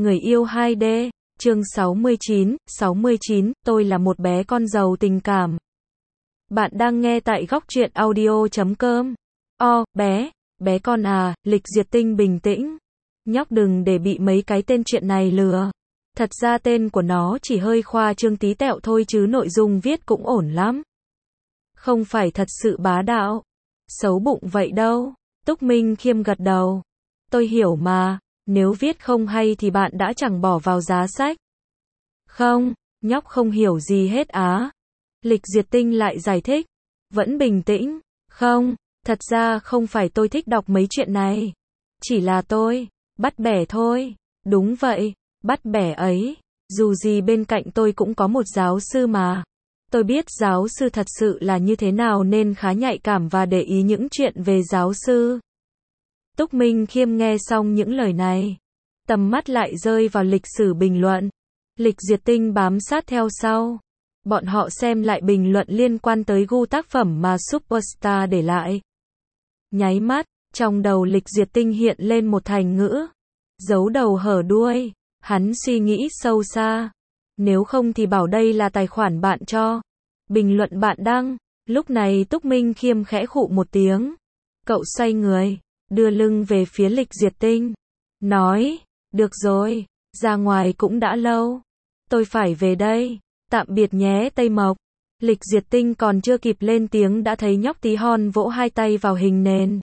Người yêu 2D, chương 69, tôi là một bé con giàu tình cảm. Bạn đang nghe tại góc truyện audio.com. Bé con à, Lịch Diệt Tinh bình tĩnh. Nhóc đừng để bị mấy cái tên chuyện này lừa. Thật ra tên của nó chỉ hơi khoa trương tí tẹo thôi chứ nội dung viết cũng ổn lắm. Không phải thật sự bá đạo, xấu bụng vậy đâu. Túc Minh Khiêm gật đầu. Tôi hiểu mà, nếu viết không hay thì bạn đã chẳng bỏ vào giá sách. Không, nhóc không hiểu gì hết á. Lịch Diệt Tinh lại giải thích. Vẫn bình tĩnh. Không, thật ra không phải tôi thích đọc mấy chuyện này. Chỉ là tôi bắt bẻ thôi. Đúng vậy, bắt bẻ ấy. Dù gì bên cạnh tôi cũng có một giáo sư mà. Tôi biết giáo sư thật sự là như thế nào nên khá nhạy cảm và để ý những chuyện về giáo sư. Túc Minh Khiêm nghe xong những lời này, tầm mắt lại rơi vào lịch sử bình luận. Lịch Diệt Tinh bám sát theo sau. Bọn họ xem lại bình luận liên quan tới gu tác phẩm mà Superstar để lại. Nháy mắt, trong đầu Lịch Diệt Tinh hiện lên một thành ngữ. Giấu đầu hở đuôi. Hắn suy nghĩ sâu xa. Nếu không thì bảo đây là tài khoản bạn cho. Bình luận bạn đăng. Lúc này Túc Minh Khiêm khẽ khụ một tiếng. Cậu xoay người, đưa lưng về phía Lịch Diệt Tinh. Nói, được rồi, ra ngoài cũng đã lâu. Tôi phải về đây. Tạm biệt nhé Tây Mộc. Lịch Diệt Tinh còn chưa kịp lên tiếng đã thấy nhóc tí hon vỗ hai tay vào hình nền.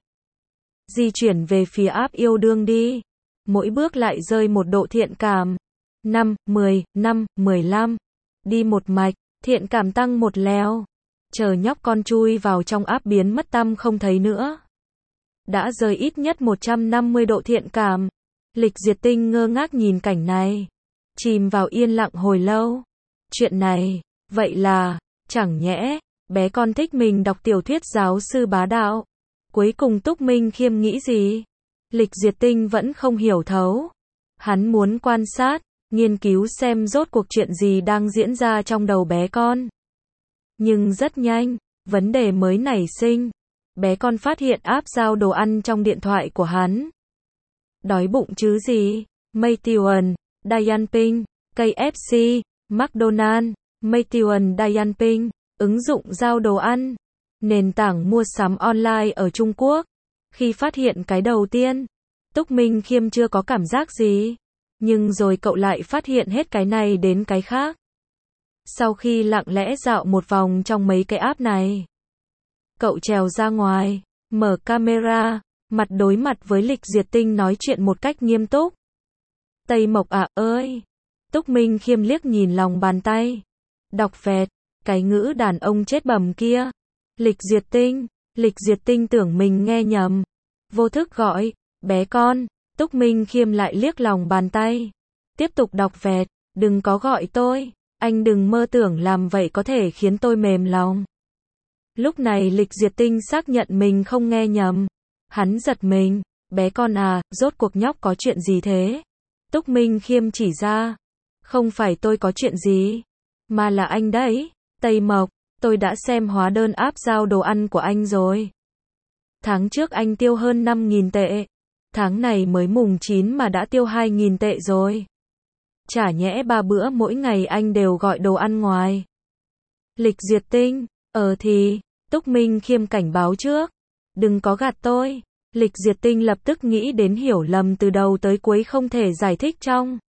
Di chuyển về phía áp yêu đương đi. Mỗi bước lại rơi một độ thiện cảm. 5, 10, 5, 15. Đi một mạch, thiện cảm tăng một lèo. Chờ nhóc con chui vào trong áp biến mất tăm không thấy nữa. Đã rơi ít nhất 150 độ thiện cảm. Lịch Diệt Tinh ngơ ngác nhìn cảnh này. Chìm vào yên lặng hồi lâu. Chuyện này, vậy là, chẳng nhẽ, bé con thích mình đọc tiểu thuyết giáo sư bá đạo. Cuối cùng Túc Minh Khiêm nghĩ gì? Lịch Diệt Tinh vẫn không hiểu thấu. Hắn muốn quan sát, nghiên cứu xem rốt cuộc chuyện gì đang diễn ra trong đầu bé con. Nhưng rất nhanh, vấn đề mới nảy sinh. Bé con phát hiện app giao đồ ăn trong điện thoại của hắn. Đói bụng chứ gì? Meituan, Dianping, KFC, McDonald's, Meituan Dianping, ứng dụng giao đồ ăn, nền tảng mua sắm online ở Trung Quốc. Khi phát hiện cái đầu tiên, Túc Minh Khiêm chưa có cảm giác gì, nhưng rồi cậu lại phát hiện hết cái này đến cái khác. Sau khi lặng lẽ dạo một vòng trong mấy cái app này, cậu trèo ra ngoài, mở camera, mặt đối mặt với Lịch Diệt Tinh nói chuyện một cách nghiêm túc. Tây Mộc à ơi! Túc Minh Khiêm liếc nhìn lòng bàn tay. Đọc vẹt, cái ngữ đàn ông chết bầm kia. Lịch Diệt Tinh tưởng mình nghe nhầm. Vô thức gọi, bé con. Túc Minh Khiêm lại liếc lòng bàn tay. Tiếp tục đọc vẹt, đừng có gọi tôi. Anh đừng mơ tưởng làm vậy có thể khiến tôi mềm lòng. Lúc này Lịch Diệt Tinh xác nhận mình không nghe nhầm. Hắn giật mình, bé con à, rốt cuộc nhóc có chuyện gì thế? Túc Minh Khiêm chỉ ra. Không phải tôi có chuyện gì, mà là anh đấy. Tây Mộc, tôi đã xem hóa đơn app giao đồ ăn của anh rồi. Tháng trước anh tiêu hơn 5.000 tệ. Tháng này mới mùng 9 mà đã tiêu 2.000 tệ rồi. Chả nhẽ 3 bữa mỗi ngày anh đều gọi đồ ăn ngoài. Lịch Diệt Tinh, thì, Túc Minh Khiêm cảnh báo trước. Đừng có gạt tôi. Lịch Diệt Tinh lập tức nghĩ đến hiểu lầm từ đầu tới cuối không thể giải thích trong.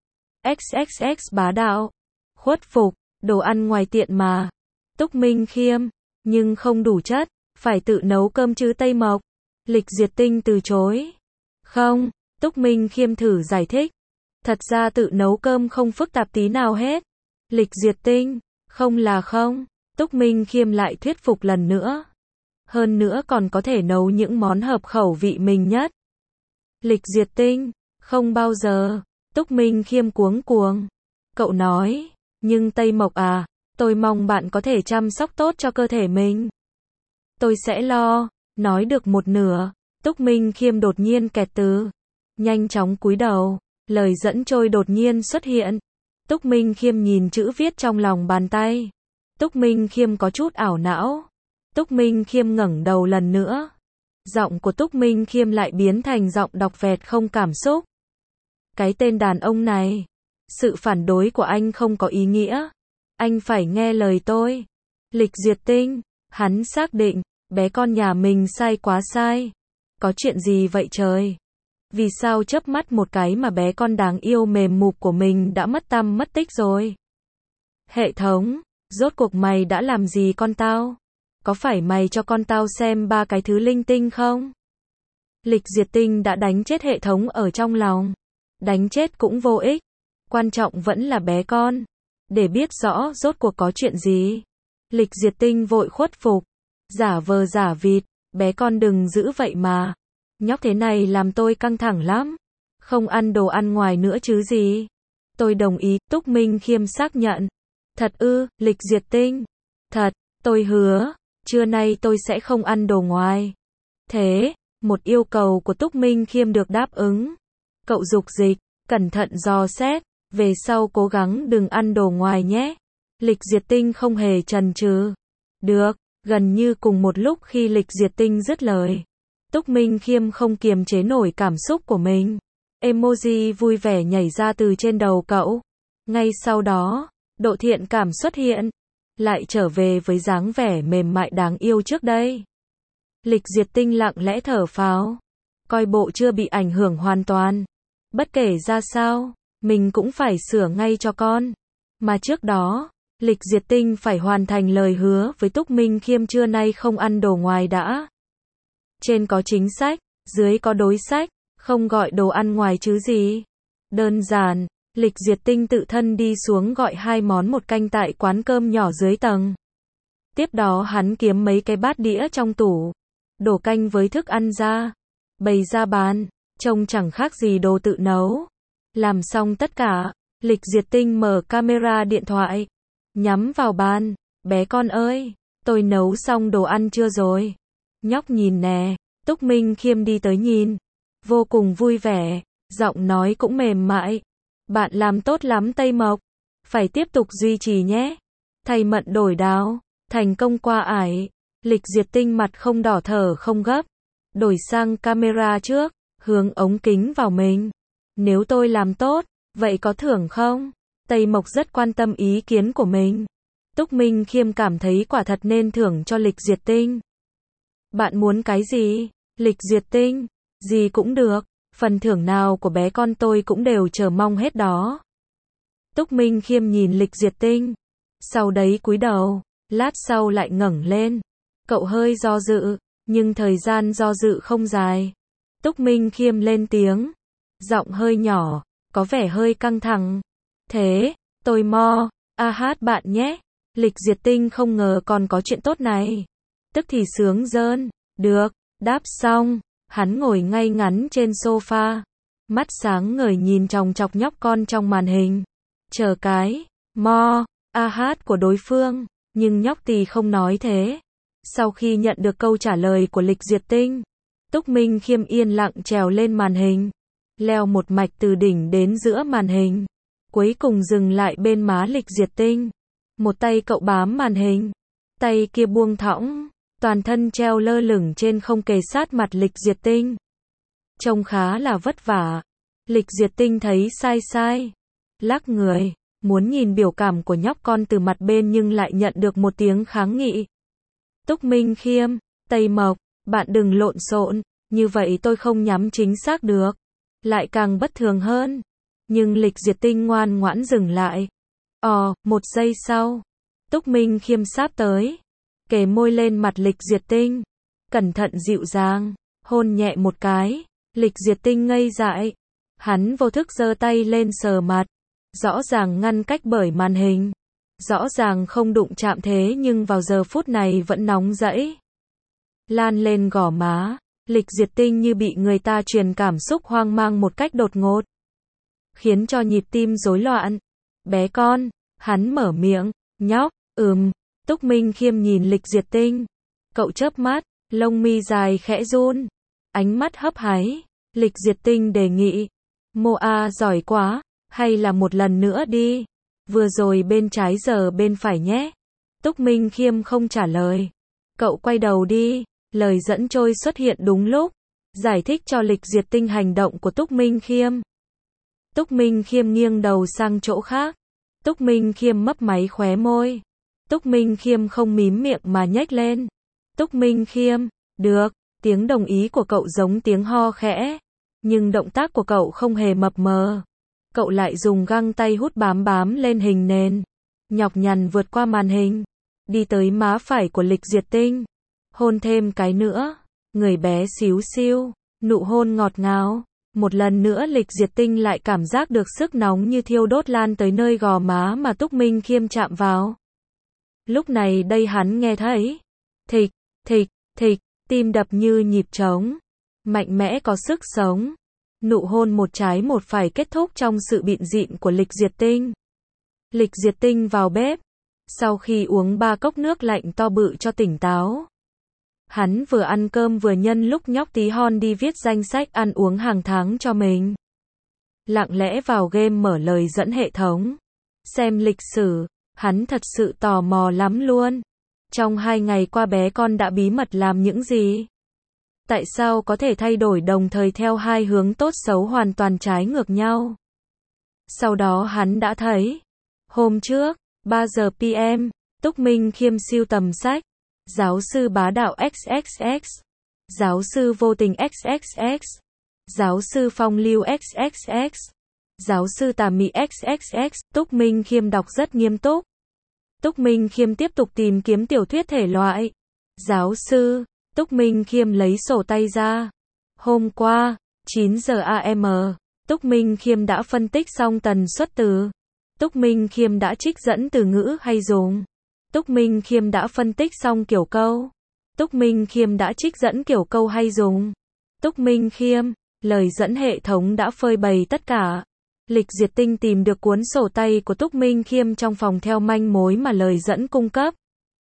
XXX bá đạo. Khuất phục, đồ ăn ngoài tiện mà. Túc Minh Khiêm, nhưng không đủ chất, phải tự nấu cơm chứ Tây Mộc. Lịch Diệt Tinh từ chối. Không, Túc Minh Khiêm thử giải thích. Thật ra tự nấu cơm không phức tạp tí nào hết. Lịch Diệt Tinh, không là không. Túc Minh Khiêm lại thuyết phục lần nữa. Hơn nữa còn có thể nấu những món hợp khẩu vị mình nhất. Lịch Diệt Tinh, không bao giờ. Túc Minh Khiêm cuống cuồng. Cậu nói, nhưng Tây Mộc à, tôi mong bạn có thể chăm sóc tốt cho cơ thể mình. Tôi sẽ lo. Nói được một nửa, Túc Minh Khiêm đột nhiên kẹt từ. Nhanh chóng cúi đầu, lời dẫn trôi đột nhiên xuất hiện. Túc Minh Khiêm nhìn chữ viết trong lòng bàn tay. Túc Minh Khiêm có chút ảo não. Túc Minh Khiêm ngẩng đầu lần nữa. Giọng của Túc Minh Khiêm lại biến thành giọng đọc vẹt không cảm xúc. Cái tên đàn ông này. Sự phản đối của anh không có ý nghĩa. Anh phải nghe lời tôi. Lịch Diệt Tinh. Hắn xác định, bé con nhà mình sai quá sai. Có chuyện gì vậy trời? Vì sao chớp mắt một cái mà bé con đáng yêu mềm mụp của mình đã mất tăm mất tích rồi? Hệ thống, rốt cuộc mày đã làm gì con tao? Có phải mày cho con tao xem 3 cái thứ linh tinh không? Lịch Diệt Tinh đã đánh chết hệ thống ở trong lòng. Đánh chết cũng vô ích. Quan trọng vẫn là bé con. Để biết rõ rốt cuộc có chuyện gì. Lịch Diệt Tinh vội khuất phục. Giả vờ giả vịt, bé con đừng giữ vậy mà. Nhóc thế này làm tôi căng thẳng lắm. Không ăn đồ ăn ngoài nữa chứ gì. Tôi đồng ý, Túc Minh Khiêm xác nhận. Thật ư, Lịch Diệt Tinh. Thật, tôi hứa, trưa nay tôi sẽ không ăn đồ ngoài. Thế, một yêu cầu của Túc Minh Khiêm được đáp ứng. Cậu dục dịch, cẩn thận dò xét, về sau cố gắng đừng ăn đồ ngoài nhé. Lịch Diệt Tinh không hề chần chừ. Được, gần như cùng một lúc khi Lịch Diệt Tinh dứt lời. Túc Minh Khiêm không kiềm chế nổi cảm xúc của mình. Emoji vui vẻ nhảy ra từ trên đầu cậu. Ngay sau đó, độ thiện cảm xuất hiện. Lại trở về với dáng vẻ mềm mại đáng yêu trước đây. Lịch Diệt Tinh lặng lẽ thở phào. Coi bộ chưa bị ảnh hưởng hoàn toàn. Bất kể ra sao, mình cũng phải sửa ngay cho con. Mà trước đó, Lịch Diệt Tinh phải hoàn thành lời hứa với Túc Minh Khiêm trưa nay không ăn đồ ngoài đã. Trên có chính sách, dưới có đối sách, không gọi đồ ăn ngoài chứ gì. Đơn giản, Lịch Diệt Tinh tự thân đi xuống gọi 2 món một canh tại quán cơm nhỏ dưới tầng. Tiếp đó hắn kiếm mấy cái bát đĩa trong tủ, đổ canh với thức ăn ra, bày ra bàn, trông chẳng khác gì đồ tự nấu. Làm xong tất cả, Lịch Diệt Tinh mở camera điện thoại, nhắm vào bàn, bé con ơi, tôi nấu xong đồ ăn chưa rồi? Nhóc nhìn nè, Túc Minh Khiêm đi tới nhìn, vô cùng vui vẻ, giọng nói cũng mềm mại. Bạn làm tốt lắm Tây Mộc, phải tiếp tục duy trì nhé. Thầy Mận đổi đáo, thành công qua ải. Lịch Diệt Tinh mặt không đỏ thở không gấp, đổi sang camera trước, hướng ống kính vào mình. Nếu tôi làm tốt, vậy có thưởng không? Tây Mộc rất quan tâm ý kiến của mình. Túc Minh Khiêm cảm thấy quả thật nên thưởng cho Lịch Diệt Tinh. Bạn muốn cái gì? Lịch Diệt Tinh, gì cũng được, phần thưởng nào của bé con tôi cũng đều chờ mong hết đó. Túc Minh Khiêm nhìn Lịch Diệt Tinh, sau đấy cúi đầu, lát sau lại ngẩng lên. Cậu hơi do dự, nhưng thời gian do dự không dài. Túc Minh Khiêm lên tiếng, giọng hơi nhỏ, có vẻ hơi căng thẳng. Thế, tôi hát bạn nhé. Lịch Diệt Tinh không ngờ còn có chuyện tốt này. Tức thì sướng rơn, được, đáp xong, hắn ngồi ngay ngắn trên sofa. Mắt sáng ngời nhìn chòng chọc nhóc con trong màn hình. Chờ cái, hát của đối phương, nhưng nhóc tì không nói thế. Sau khi nhận được câu trả lời của Lịch Diệt Tinh, Túc Minh Khiêm yên lặng trèo lên màn hình, leo một mạch từ đỉnh đến giữa màn hình, cuối cùng dừng lại bên má Lịch Diệt Tinh. Một tay cậu bám màn hình, tay kia buông thõng, toàn thân treo lơ lửng trên không kề sát mặt Lịch Diệt Tinh. Trông khá là vất vả. Lịch Diệt Tinh thấy sai, lắc người, muốn nhìn biểu cảm của nhóc con từ mặt bên nhưng lại nhận được một tiếng kháng nghị. Túc Minh Khiêm, Tây Mộc, bạn đừng lộn xộn, như vậy tôi không nhắm chính xác được. Lại càng bất thường hơn. Nhưng Lịch Diệt Tinh ngoan ngoãn dừng lại. Một giây sau, Túc Minh Khiêm sáp tới, kề môi lên mặt Lịch Diệt Tinh, cẩn thận dịu dàng, hôn nhẹ một cái. Lịch Diệt Tinh ngây dại, hắn vô thức giơ tay lên sờ mặt, rõ ràng ngăn cách bởi màn hình, rõ ràng không đụng chạm thế nhưng vào giờ phút này vẫn nóng rẫy. Lan lên gò má, Lịch Diệt Tinh như bị người ta truyền cảm xúc hoang mang một cách đột ngột, khiến cho nhịp tim rối loạn. Bé con, hắn mở miệng, nhóc, Túc Minh Khiêm nhìn Lịch Diệt Tinh, cậu chớp mắt, lông mi dài khẽ run, ánh mắt hấp háy. Lịch Diệt Tinh đề nghị, giỏi quá, hay là một lần nữa đi, vừa rồi bên trái giờ bên phải nhé. Túc Minh Khiêm không trả lời, cậu quay đầu đi. Lời dẫn trôi xuất hiện đúng lúc, giải thích cho Lịch Diệt Tinh hành động của Túc Minh Khiêm. Túc Minh Khiêm nghiêng đầu sang chỗ khác. Túc Minh Khiêm mấp máy khóe môi. Túc Minh Khiêm không mím miệng mà nhếch lên. Túc Minh Khiêm, được, tiếng đồng ý của cậu giống tiếng ho khẽ. Nhưng động tác của cậu không hề mập mờ. Cậu lại dùng găng tay hút bám bám lên hình nền. Nhọc nhằn vượt qua màn hình. Đi tới má phải của Lịch Diệt Tinh. Hôn thêm cái nữa. Người bé xíu xiu. Nụ hôn ngọt ngào. Một lần nữa Lịch Diệt Tinh lại cảm giác được sức nóng như thiêu đốt lan tới nơi gò má mà Túc Minh Khiêm chạm vào. Lúc này đây hắn nghe thấy. Thịch, thịch, thịch, tim đập như nhịp trống. Mạnh mẽ có sức sống. Nụ hôn một trái một phải kết thúc trong sự bịn dịn của Lịch Diệt Tinh. Lịch Diệt Tinh vào bếp. Sau khi uống 3 cốc nước lạnh to bự cho tỉnh táo. Hắn vừa ăn cơm vừa nhân lúc nhóc tí hon đi viết danh sách ăn uống hàng tháng cho mình. Lặng lẽ vào game mở lời dẫn hệ thống. Xem lịch sử, hắn thật sự tò mò lắm luôn. Trong 2 ngày qua bé con đã bí mật làm những gì? Tại sao có thể thay đổi đồng thời theo 2 hướng tốt xấu hoàn toàn trái ngược nhau? Sau đó hắn đã thấy. Hôm trước, 3 giờ PM, Túc Minh Khiêm sưu tầm sách. Giáo sư bá đạo XXX. Giáo sư vô tình XXX. Giáo sư phong lưu XXX. Giáo sư tà mị XXX. Túc Minh Khiêm đọc rất nghiêm túc. Túc Minh Khiêm tiếp tục tìm kiếm tiểu thuyết thể loại. Giáo sư. Túc Minh Khiêm lấy sổ tay ra. Hôm qua, 9 giờ AM, Túc Minh Khiêm đã phân tích xong tần suất từ. Túc Minh Khiêm đã trích dẫn từ ngữ hay dùng. Túc Minh Khiêm đã phân tích xong kiểu câu. Túc Minh Khiêm đã trích dẫn kiểu câu hay dùng. Túc Minh Khiêm, lời dẫn hệ thống đã phơi bày tất cả. Lịch Diệt Tinh tìm được cuốn sổ tay của Túc Minh Khiêm trong phòng theo manh mối mà lời dẫn cung cấp.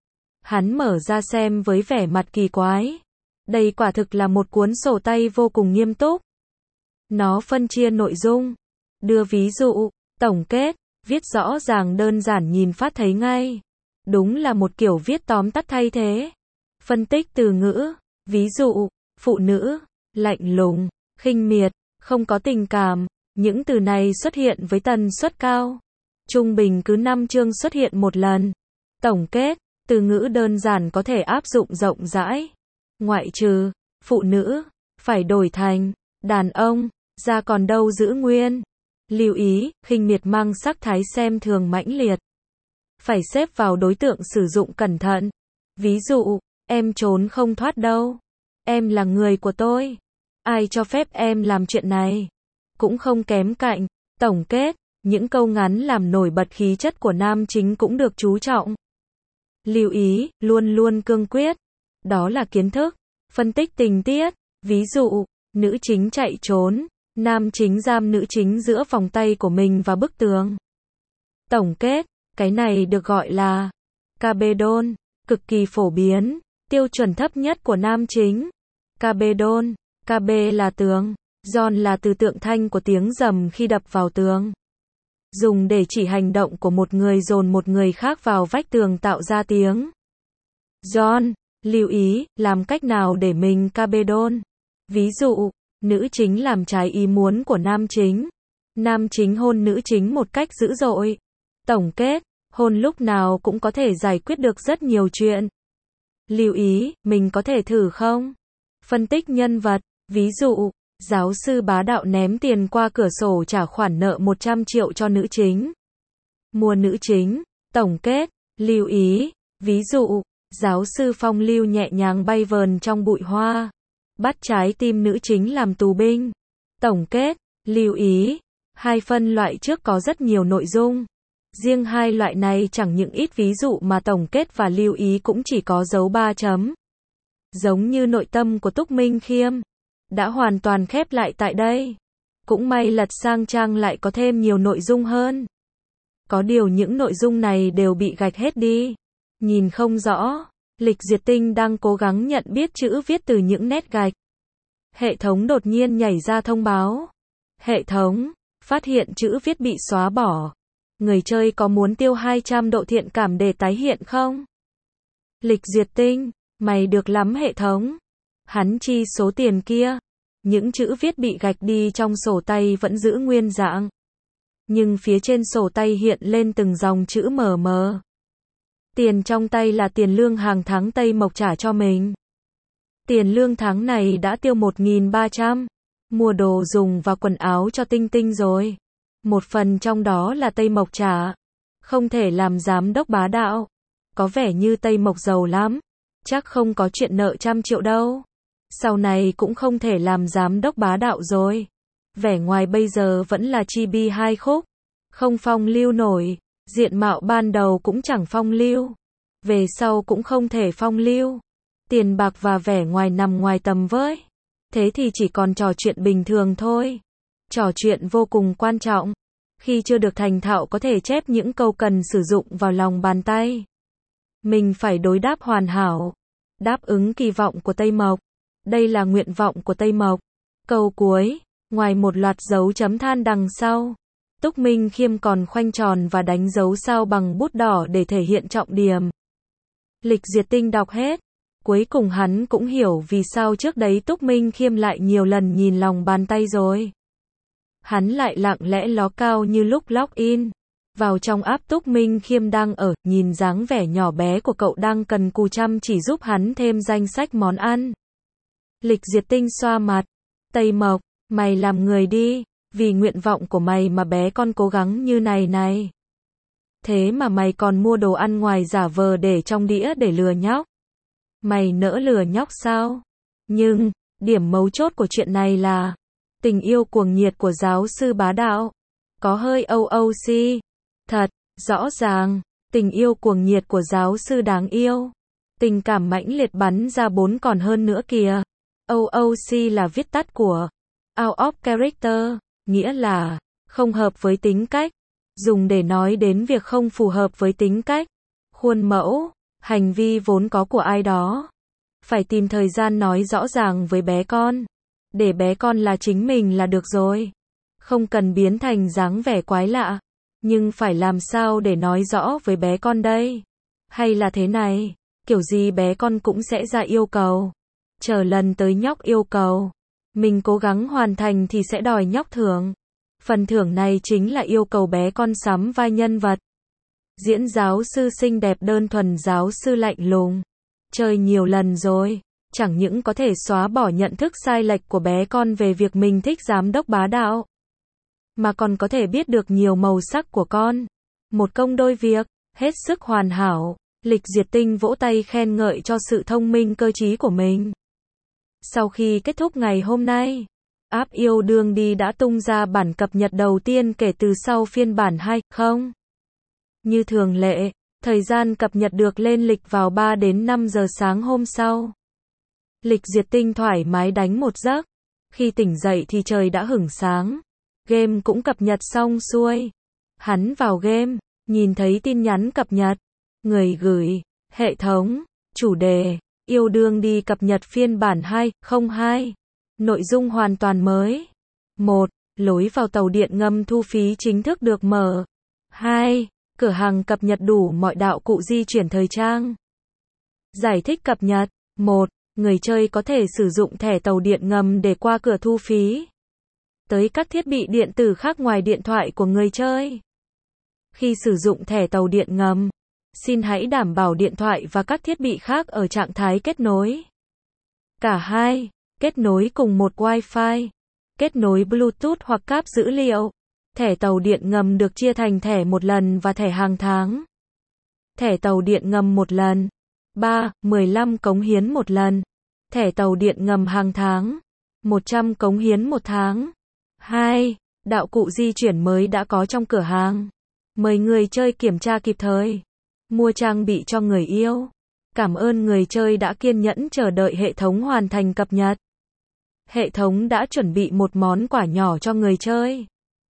Hắn mở ra xem với vẻ mặt kỳ quái. Đây quả thực là một cuốn sổ tay vô cùng nghiêm túc. Nó phân chia nội dung, đưa ví dụ, tổng kết, viết rõ ràng đơn giản nhìn phát thấy ngay. Đúng là một kiểu viết tóm tắt thay thế. Phân tích từ ngữ, ví dụ, phụ nữ, lạnh lùng, khinh miệt, không có tình cảm. Những từ này xuất hiện với tần suất cao. Trung bình cứ 5 chương xuất hiện một lần. Tổng kết, từ ngữ đơn giản có thể áp dụng rộng rãi. Ngoại trừ, phụ nữ, phải đổi thành, đàn ông, ra còn đâu giữ nguyên. Lưu ý, khinh miệt mang sắc thái xem thường mãnh liệt. Phải xếp vào đối tượng sử dụng cẩn thận. Ví dụ, em trốn không thoát đâu. Em là người của tôi. Ai cho phép em làm chuyện này? Cũng không kém cạnh. Tổng kết, những câu ngắn làm nổi bật khí chất của nam chính cũng được chú trọng. Lưu ý, luôn luôn cương quyết. Đó là kiến thức. Phân tích tình tiết. Ví dụ, nữ chính chạy trốn. Nam chính giam nữ chính giữa vòng tay của mình và bức tường. Tổng kết, cái này được gọi là Cabedon, cực kỳ phổ biến, tiêu chuẩn thấp nhất của nam chính. Cabedon, KB là tường, Don là từ tượng thanh của tiếng rầm khi đập vào tường. Dùng để chỉ hành động của một người dồn một người khác vào vách tường tạo ra tiếng. Don, lưu ý, làm cách nào để mình Cabedon. Ví dụ, nữ chính làm trái ý muốn của nam chính. Nam chính hôn nữ chính một cách dữ dội. Tổng kết, hôn lúc nào cũng có thể giải quyết được rất nhiều chuyện. Lưu ý, mình có thể thử không? Phân tích nhân vật, ví dụ, giáo sư bá đạo ném tiền qua cửa sổ trả khoản nợ 100 triệu cho nữ chính. Mua nữ chính, tổng kết, lưu ý, ví dụ, giáo sư phong lưu nhẹ nhàng bay vờn trong bụi hoa. Bắt trái tim nữ chính làm tù binh. Tổng kết, lưu ý, 2 phân loại trước có rất nhiều nội dung. Riêng 2 loại này chẳng những ít ví dụ mà tổng kết và lưu ý cũng chỉ có dấu 3 chấm. Giống như nội tâm của Túc Minh Khiêm. Đã hoàn toàn khép lại tại đây. Cũng may lật sang trang lại có thêm nhiều nội dung hơn. Có điều những nội dung này đều bị gạch hết đi. Nhìn không rõ. Lịch Diệt Tinh đang cố gắng nhận biết chữ viết từ những nét gạch. Hệ thống đột nhiên nhảy ra thông báo. Hệ thống, phát hiện chữ viết bị xóa bỏ. Người chơi có muốn tiêu 200 độ thiện cảm để tái hiện không? Lịch Diệt Tinh, mày được lắm hệ thống. Hắn chi số tiền kia. Những chữ viết bị gạch đi trong sổ tay vẫn giữ nguyên dạng. nhưng phía trên sổ tay hiện lên từng dòng chữ mờ mờ. Tiền trong tay là tiền lương hàng tháng Tây Mộc trả cho mình. Tiền lương tháng này đã tiêu 1.300, mua đồ dùng và quần áo cho Tinh Tinh rồi. Một phần trong đó là Tây Mộc trả. Không thể làm giám đốc bá đạo. Có vẻ như Tây Mộc giàu lắm. Chắc không có chuyện nợ 100 triệu đâu. Sau này cũng không thể làm giám đốc bá đạo rồi. Vẻ ngoài bây giờ vẫn là chibi hai khúc. Không phong lưu nổi. Diện mạo ban đầu cũng chẳng phong lưu. Về sau cũng không thể phong lưu. Tiền bạc và vẻ ngoài nằm ngoài tầm với. Thế thì chỉ còn trò chuyện bình thường thôi. Trò chuyện vô cùng quan trọng. Khi chưa được thành thạo có thể chép những câu cần sử dụng vào lòng bàn tay. Mình phải đối đáp hoàn hảo. Đáp ứng kỳ vọng của Tây Mộc. Đây là nguyện vọng của Tây Mộc. Câu cuối, ngoài một loạt dấu chấm than đằng sau, Túc Minh Khiêm còn khoanh tròn và đánh dấu sao bằng bút đỏ để thể hiện trọng điểm. Lịch Diệt Tinh đọc hết. Cuối cùng hắn cũng hiểu vì sao trước đấy Túc Minh Khiêm lại nhiều lần nhìn lòng bàn tay rồi. Hắn lại lặng lẽ ló cao như lúc login vào trong app Túc Minh Khiêm đang ở, nhìn dáng vẻ nhỏ bé của cậu đang cần cù chăm chỉ giúp hắn thêm danh sách món ăn. Lịch Diệt Tinh xoa mặt. Tây Mộc, mày làm người đi, vì nguyện vọng của mày mà bé con cố gắng như này này. Thế mà mày còn mua đồ ăn ngoài giả vờ để trong đĩa để lừa nhóc. Mày nỡ lừa nhóc sao? Nhưng, điểm mấu chốt của chuyện này là tình yêu cuồng nhiệt của giáo sư bá đạo. Có hơi OOC. Thật, rõ ràng, tình yêu cuồng nhiệt của giáo sư đáng yêu. Tình cảm mãnh liệt bắn ra 4 còn hơn nữa kìa. OOC là viết tắt của Out of Character, nghĩa là không hợp với tính cách. Dùng để nói đến việc không phù hợp với tính cách, khuôn mẫu, hành vi vốn có của ai đó. Phải tìm thời gian nói rõ ràng với bé con. Để bé con là chính mình là được rồi. Không cần biến thành dáng vẻ quái lạ. Nhưng phải làm sao để nói rõ với bé con đây? Hay là thế này, kiểu gì bé con cũng sẽ ra yêu cầu. Chờ lần tới nhóc yêu cầu, mình cố gắng hoàn thành thì sẽ đòi nhóc thưởng. Phần thưởng này chính là yêu cầu bé con sắm vai nhân vật. Diễn giáo sư xinh đẹp đơn thuần giáo sư lạnh lùng. Chơi nhiều lần rồi, chẳng những có thể xóa bỏ nhận thức sai lệch của bé con về việc mình thích giám đốc bá đạo, mà còn có thể biết được nhiều màu sắc của con. Một công đôi việc, hết sức hoàn hảo. Lịch Diệt Tinh vỗ tay khen ngợi cho sự thông minh cơ trí của mình. Sau khi kết thúc ngày hôm nay, app Yêu Đương Đi đã tung ra bản cập nhật đầu tiên kể từ sau phiên bản 2.0. Như thường lệ, thời gian cập nhật được lên lịch vào 3 đến 5 giờ sáng hôm sau. Lịch Diệt Tinh thoải mái đánh một giấc. Khi tỉnh dậy thì trời đã hửng sáng. Game cũng cập nhật xong xuôi. Hắn vào game, nhìn thấy tin nhắn cập nhật. Người gửi, hệ thống, chủ đề, Yêu Đương Đi cập nhật phiên bản 2.02. Nội dung hoàn toàn mới. 1. Lối vào tàu điện ngầm thu phí chính thức được mở. 2. Cửa hàng cập nhật đủ mọi đạo cụ di chuyển thời trang. Giải thích cập nhật. 1. Người chơi có thể sử dụng thẻ tàu điện ngầm để qua cửa thu phí tới các thiết bị điện tử khác ngoài điện thoại của người chơi. Khi sử dụng thẻ tàu điện ngầm, xin hãy đảm bảo điện thoại và các thiết bị khác ở trạng thái kết nối. Cả hai, kết nối cùng một Wi-Fi, kết nối Bluetooth hoặc cáp dữ liệu. Thẻ tàu điện ngầm được chia thành thẻ một lần và thẻ hàng tháng. Thẻ tàu điện ngầm một lần. 3. 15 cống hiến một lần. Thẻ tàu điện ngầm hàng tháng. 100 cống hiến một tháng. 2. Đạo cụ di chuyển mới đã có trong cửa hàng. Mời người chơi kiểm tra kịp thời. Mua trang bị cho người yêu. Cảm ơn người chơi đã kiên nhẫn chờ đợi hệ thống hoàn thành cập nhật. Hệ thống đã chuẩn bị một món quà nhỏ cho người chơi.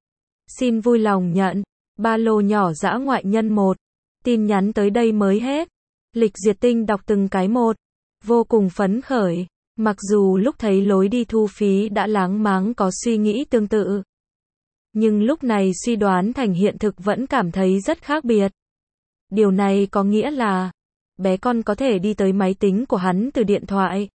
Xin vui lòng nhận. Ba lô nhỏ dã ngoại nhân 1. Tin nhắn tới đây mới hết. Lịch Diệt Tinh đọc từng cái một. Vô cùng phấn khởi. Mặc dù lúc thấy lối đi thu phí đã láng máng có suy nghĩ tương tự. Nhưng lúc này suy đoán thành hiện thực vẫn cảm thấy rất khác biệt. Điều này có nghĩa là bé con có thể đi tới máy tính của hắn từ điện thoại.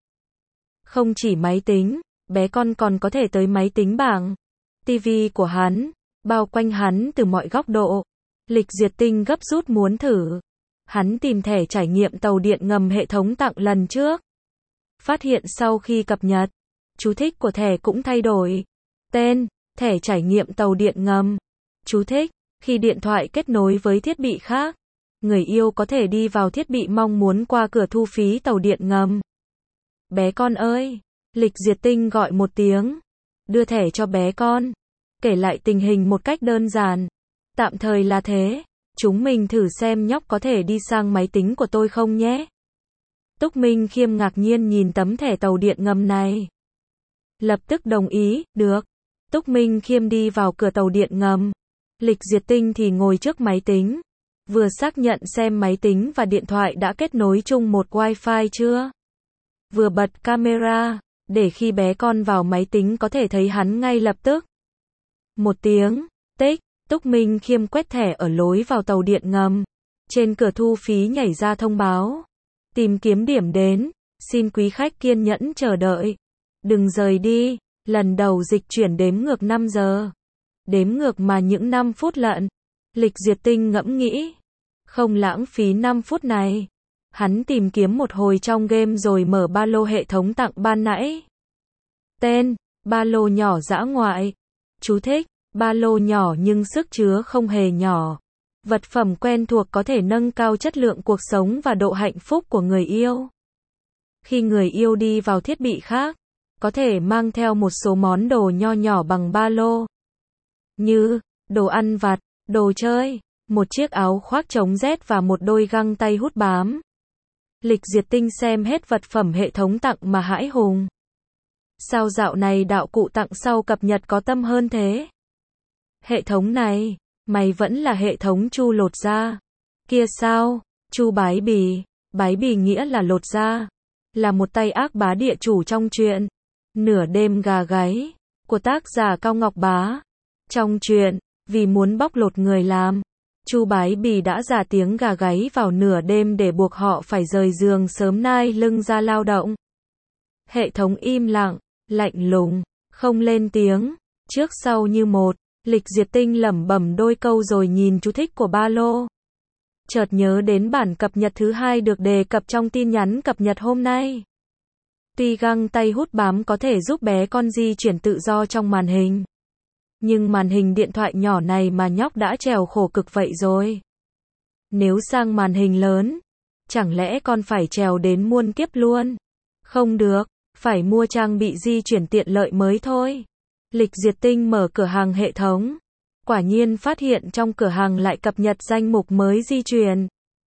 Không chỉ máy tính, bé con còn có thể tới máy tính bảng, TV của hắn, bao quanh hắn từ mọi góc độ. Lịch Diệt Tinh gấp rút muốn thử. Hắn tìm thẻ trải nghiệm tàu điện ngầm hệ thống tặng lần trước. Phát hiện sau khi cập nhật, chú thích của thẻ cũng thay đổi. Tên, thẻ trải nghiệm tàu điện ngầm. Chú thích, khi điện thoại kết nối với thiết bị khác, người yêu có thể đi vào thiết bị mong muốn qua cửa thu phí tàu điện ngầm. Bé con ơi, Lịch Diệt Tinh gọi một tiếng, đưa thẻ cho bé con, kể lại tình hình một cách đơn giản. Tạm thời là thế, chúng mình thử xem nhóc có thể đi sang máy tính của tôi không nhé. Túc Minh Khiêm ngạc nhiên nhìn tấm thẻ tàu điện ngầm này. Lập tức đồng ý, được. Túc Minh Khiêm đi vào cửa tàu điện ngầm. Lịch Diệt Tinh thì ngồi trước máy tính. Vừa xác nhận xem máy tính và điện thoại đã kết nối chung một Wi-Fi chưa. Vừa bật camera, để khi bé con vào máy tính có thể thấy hắn ngay lập tức. Một tiếng, tích, Túc Minh Khiêm quét thẻ ở lối vào tàu điện ngầm. Trên cửa thu phí nhảy ra thông báo. Tìm kiếm điểm đến, xin quý khách kiên nhẫn chờ đợi. Đừng rời đi, lần đầu dịch chuyển đếm ngược 5 giờ. Đếm ngược mà những 5 phút lận. Lịch Diệt Tinh ngẫm nghĩ. Không lãng phí 5 phút này. Hắn tìm kiếm một hồi trong game rồi mở ba lô hệ thống tặng ban nãy. Tên, ba lô nhỏ dã ngoại. Chú thích, ba lô nhỏ nhưng sức chứa không hề nhỏ. Vật phẩm quen thuộc có thể nâng cao chất lượng cuộc sống và độ hạnh phúc của người yêu. Khi người yêu đi vào thiết bị khác, có thể mang theo một số món đồ nho nhỏ bằng ba lô. Như, đồ ăn vặt, đồ chơi, một chiếc áo khoác chống rét và một đôi găng tay hút bám. Lịch Diệt Tinh xem hết vật phẩm hệ thống tặng mà hãi hùng. Sao dạo này đạo cụ tặng sau cập nhật có tâm hơn thế? Hệ thống này, mày vẫn là hệ thống chu lột da. Kia sao? Chu bái bì nghĩa là lột da. Là một tay ác bá địa chủ trong truyện Nửa đêm gà gáy của tác giả Cao Ngọc Bá. Trong truyện, vì muốn bóc lột người làm, Chu Bái Bì đã giả tiếng gà gáy vào nửa đêm để buộc họ phải rời giường sớm nai lưng ra lao động. Hệ thống im lặng, lạnh lùng, không lên tiếng, trước sau như một. Lịch Diệt Tinh lẩm bẩm đôi câu rồi nhìn chú thích của ba lô. Chợt nhớ đến bản cập nhật thứ 2 được đề cập trong tin nhắn cập nhật hôm nay. Tuy găng tay hút bám có thể giúp bé con di chuyển tự do trong màn hình, nhưng màn hình điện thoại nhỏ này mà nhóc đã trèo khổ cực vậy rồi. Nếu sang màn hình lớn, chẳng lẽ con phải trèo đến muôn kiếp luôn? Không được, phải mua trang bị di chuyển tiện lợi mới thôi. Lịch Diệt Tinh mở cửa hàng hệ thống. Quả nhiên phát hiện trong cửa hàng lại cập nhật danh mục mới di chuyển.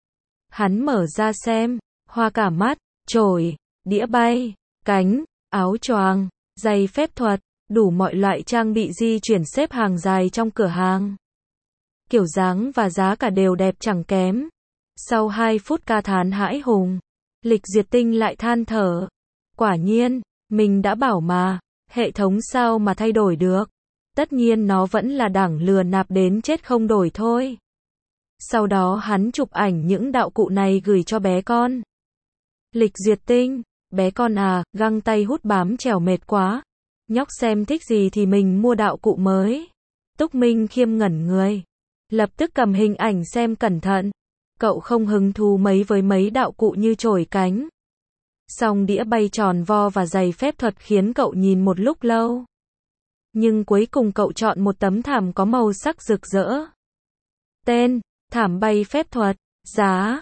Hắn mở ra xem, hoa cả mắt, chổi, đĩa bay, cánh, áo choàng, giày phép thuật, đủ mọi loại trang bị di chuyển xếp hàng dài trong cửa hàng. Kiểu dáng và giá cả đều đẹp chẳng kém. Sau 2 phút ca thán hãi hùng, Lịch Diệt Tinh lại than thở. Quả nhiên, mình đã bảo mà, hệ thống sao mà thay đổi được. Tất nhiên nó vẫn là đảng lừa nạp đến chết không đổi thôi. Sau đó hắn chụp ảnh những đạo cụ này gửi cho bé con. Lịch Diệt Tinh, bé con à, găng tay hút bám trèo mệt quá. Nhóc xem thích gì thì mình mua đạo cụ mới. Túc Minh Khiêm ngẩn người. Lập tức cầm hình ảnh xem cẩn thận. Cậu không hứng thú mấy với mấy đạo cụ như chổi cánh. Song đĩa bay tròn vo và giày phép thuật khiến cậu nhìn một lúc lâu. Nhưng cuối cùng cậu chọn một tấm thảm có màu sắc rực rỡ. Tên, thảm bay phép thuật, giá,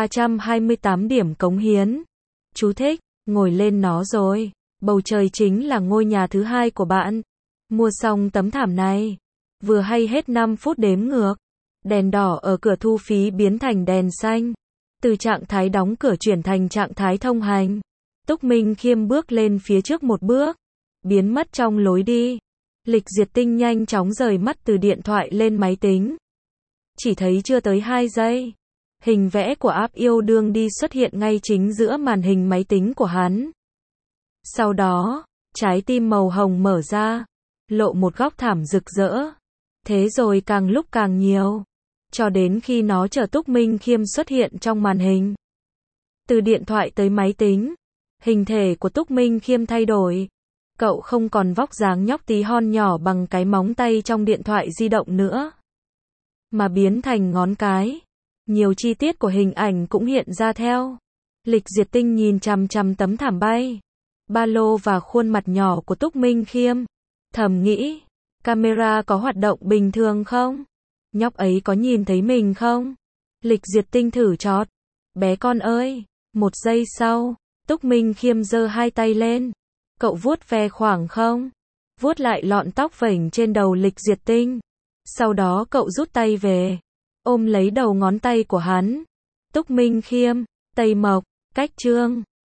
328 điểm cống hiến. Chú thích, ngồi lên nó rồi. Bầu trời chính là ngôi nhà thứ 2 của bạn. Mua xong tấm thảm này. Vừa hay hết 5 phút đếm ngược. Đèn đỏ ở cửa thu phí biến thành đèn xanh. Từ trạng thái đóng cửa chuyển thành trạng thái thông hành. Túc Minh Khiêm bước lên phía trước một bước. Biến mất trong lối đi. Lịch Diệt Tinh nhanh chóng rời mắt từ điện thoại lên máy tính. Chỉ thấy chưa tới 2 giây. Hình vẽ của app yêu đương đi xuất hiện ngay chính giữa màn hình máy tính của hắn. Sau đó, trái tim màu hồng mở ra. Lộ một góc thảm rực rỡ. Thế rồi càng lúc càng nhiều. Cho đến khi nó chở Túc Minh Khiêm xuất hiện trong màn hình. Từ điện thoại tới máy tính. Hình thể của Túc Minh Khiêm thay đổi. Cậu không còn vóc dáng nhóc tí hon nhỏ bằng cái móng tay trong điện thoại di động nữa, mà biến thành ngón cái. Nhiều chi tiết của hình ảnh cũng hiện ra theo. Lịch Diệt Tinh nhìn chằm chằm tấm thảm bay, ba lô và khuôn mặt nhỏ của Túc Minh Khiêm. Thầm nghĩ, camera có hoạt động bình thường không? Nhóc ấy có nhìn thấy mình không? Lịch Diệt Tinh thử chót. Bé con ơi! Một giây sau, Túc Minh Khiêm giơ hai tay lên. Cậu vuốt ve khoảng không? Vuốt lại lọn tóc vểnh trên đầu Lịch Diệt Tinh. Sau đó cậu rút tay về, ôm lấy đầu ngón tay của hắn. Túc Minh Khiêm, Tây Mộc, Cách Trương.